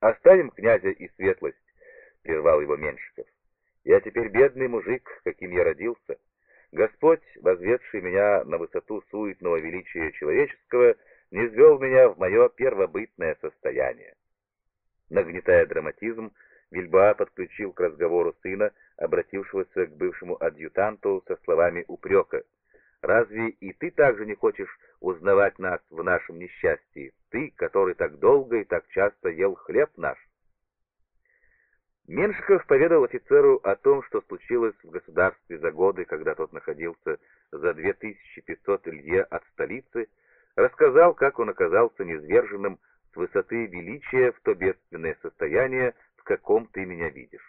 «Оставим князя и светлость», — прервал его Меншиков. «Я теперь бедный мужик, каким я родился. Господь, возведший меня на высоту суетного величия человеческого, низвел меня в мое первобытное состояние». Нагнетая драматизм, Вильбоа подключил к разговору сына, обратившегося к бывшему адъютанту со словами упрека. «Разве и ты также не хочешь узнавать нас в нашем несчастье? Ты, который так долго и так часто ел хлеб наш?» Меншиков поведал офицеру о том, что случилось в государстве за годы, когда тот находился за 2500 лье от столицы, рассказал, как он оказался низверженным с высоты величия в то бедственное состояние, в каком ты меня видишь.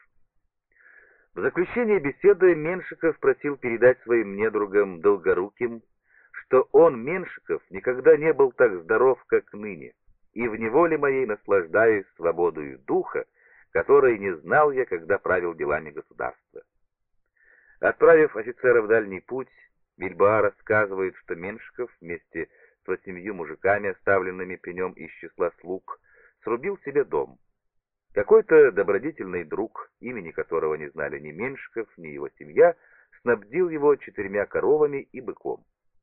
В заключение беседы Меншиков просил передать своим недругам Долгоруким, что он, Меншиков, никогда не был так здоров, как ныне, и в неволе моей наслаждаюсь свободою духа, которой не знал я, когда правил делами государства. Отправив офицера в дальний путь, Вильбоа рассказывает, что Меншиков вместе с 8 мужиками, оставленными при нем из числа слуг, срубил себе дом. Какой-то добродетельный друг, имени которого не знали ни Меншиков, ни его семья, снабдил его 4 коровами и быком.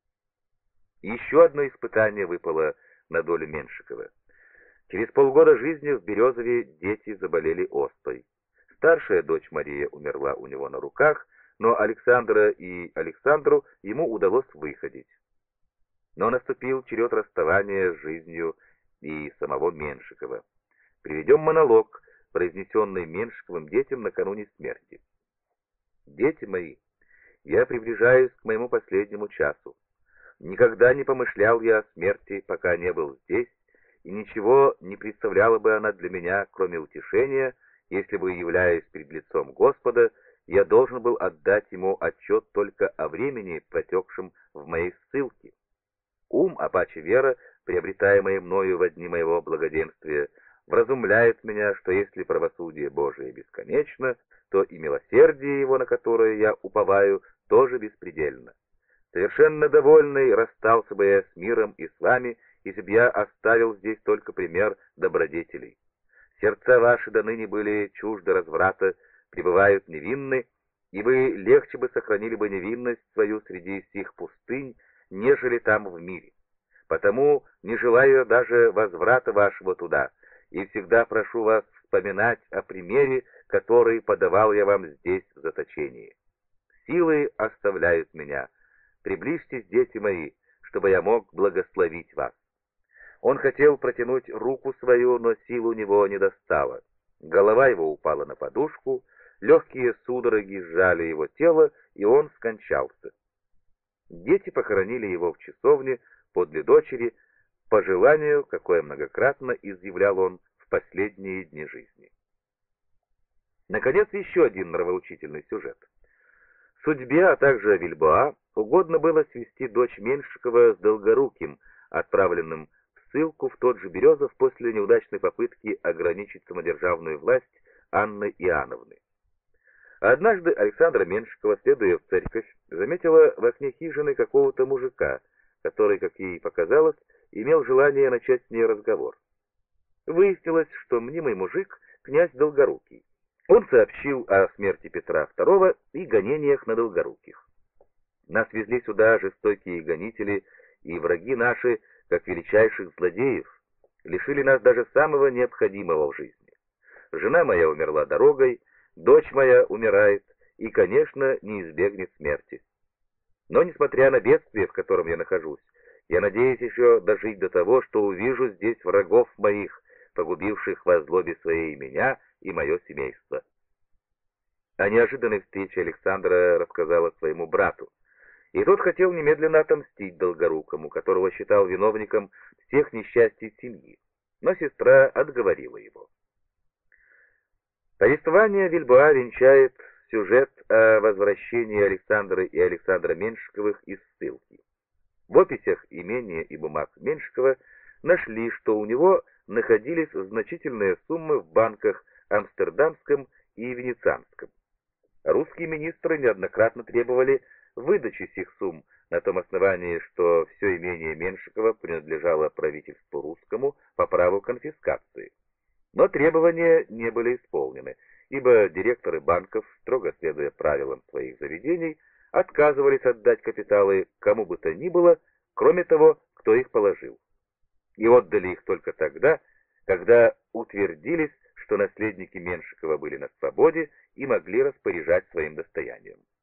Еще одно испытание выпало на долю Меншикова. Через полгода жизни в Березове дети заболели оспой. Старшая дочь Мария умерла у него на руках, но Александра и Александру ему удалось выходить. Но наступил черед расставания с жизнью и самого Меншикова. Приведем монолог, произнесенный Меншиковым детям накануне смерти. «Дети мои, я приближаюсь к моему последнему часу. Никогда не помышлял я о смерти, пока не был здесь, и ничего не представляла бы она для меня, кроме утешения, если бы, являясь перед лицом Господа, я должен был отдать ему отчет только о времени, протекшем в моей ссылке. Ум, а паче вера, приобретаемая мною во дни моего благоденствия, вразумляет меня, что если правосудие Божие бесконечно, то и милосердие его, на которое я уповаю, тоже беспредельно. Совершенно довольный расстался бы я с миром и с вами, если бы я оставил здесь только пример добродетелей. Сердца ваши до ныне были чужды разврата, пребывают невинны, и вы легче бы сохранили бы невинность свою среди сих пустынь, нежели там в мире. Потому не желаю даже возврата вашего туда, и всегда прошу вас вспоминать о примере, который подавал я вам здесь в заточении. Силы оставляют меня. Приближьтесь, дети мои, чтобы я мог благословить вас». Он хотел протянуть руку свою, но сил у него не достало. Голова его упала на подушку, легкие судороги сжали его тело, и он скончался. Дети похоронили его в часовне подле дочери, по желанию, какое многократно изъявлял он в последние дни жизни. Наконец, еще один нравоучительный сюжет. Судьбе, а также Вильбоа, угодно было свести дочь Меншикова с Долгоруким, отправленным в ссылку в тот же Березов после неудачной попытки ограничить самодержавную власть Анны Иоанновны. Однажды Александра Меншикова, следуя в церковь, заметила в окне хижины какого-то мужика, который, как ей показалось, имел желание начать с ней разговор. Выяснилось, что мнимый мужик — князь Долгорукий. Он сообщил о смерти Петра II и гонениях на Долгоруких. Нас везли сюда жестокие гонители и враги наши, как величайших злодеев, лишили нас даже самого необходимого в жизни. Жена моя умерла дорогой, дочь моя умирает и, конечно, не избегнет смерти. Но, несмотря на бедствие, в котором я нахожусь, я надеюсь еще дожить до того, что увижу здесь врагов моих, погубивших во злобе своей меня и мое семейство. О неожиданной встрече Александра рассказала своему брату, и тот хотел немедленно отомстить Долгорукому, которого считал виновником всех несчастий семьи, но сестра отговорила его. Повествование Вильбоа венчает сюжет о возвращении Александры и Александра Меншиковых из ссылки. В описях имения и бумаг Меншикова нашли, что у него находились значительные суммы в банках Амстердамском и Венецианском. Русские министры неоднократно требовали выдачи сих сумм на том основании, что все имение Меншикова принадлежало правительству русскому по праву конфискации. Но требования не были исполнены, ибо директоры банков, строго следуя правилам своих заведений, отказывались отдать капиталы кому бы то ни было, кроме того, кто их положил. И отдали их только тогда, когда утвердились, что наследники Меншикова были на свободе и могли распоряжать своим достоянием.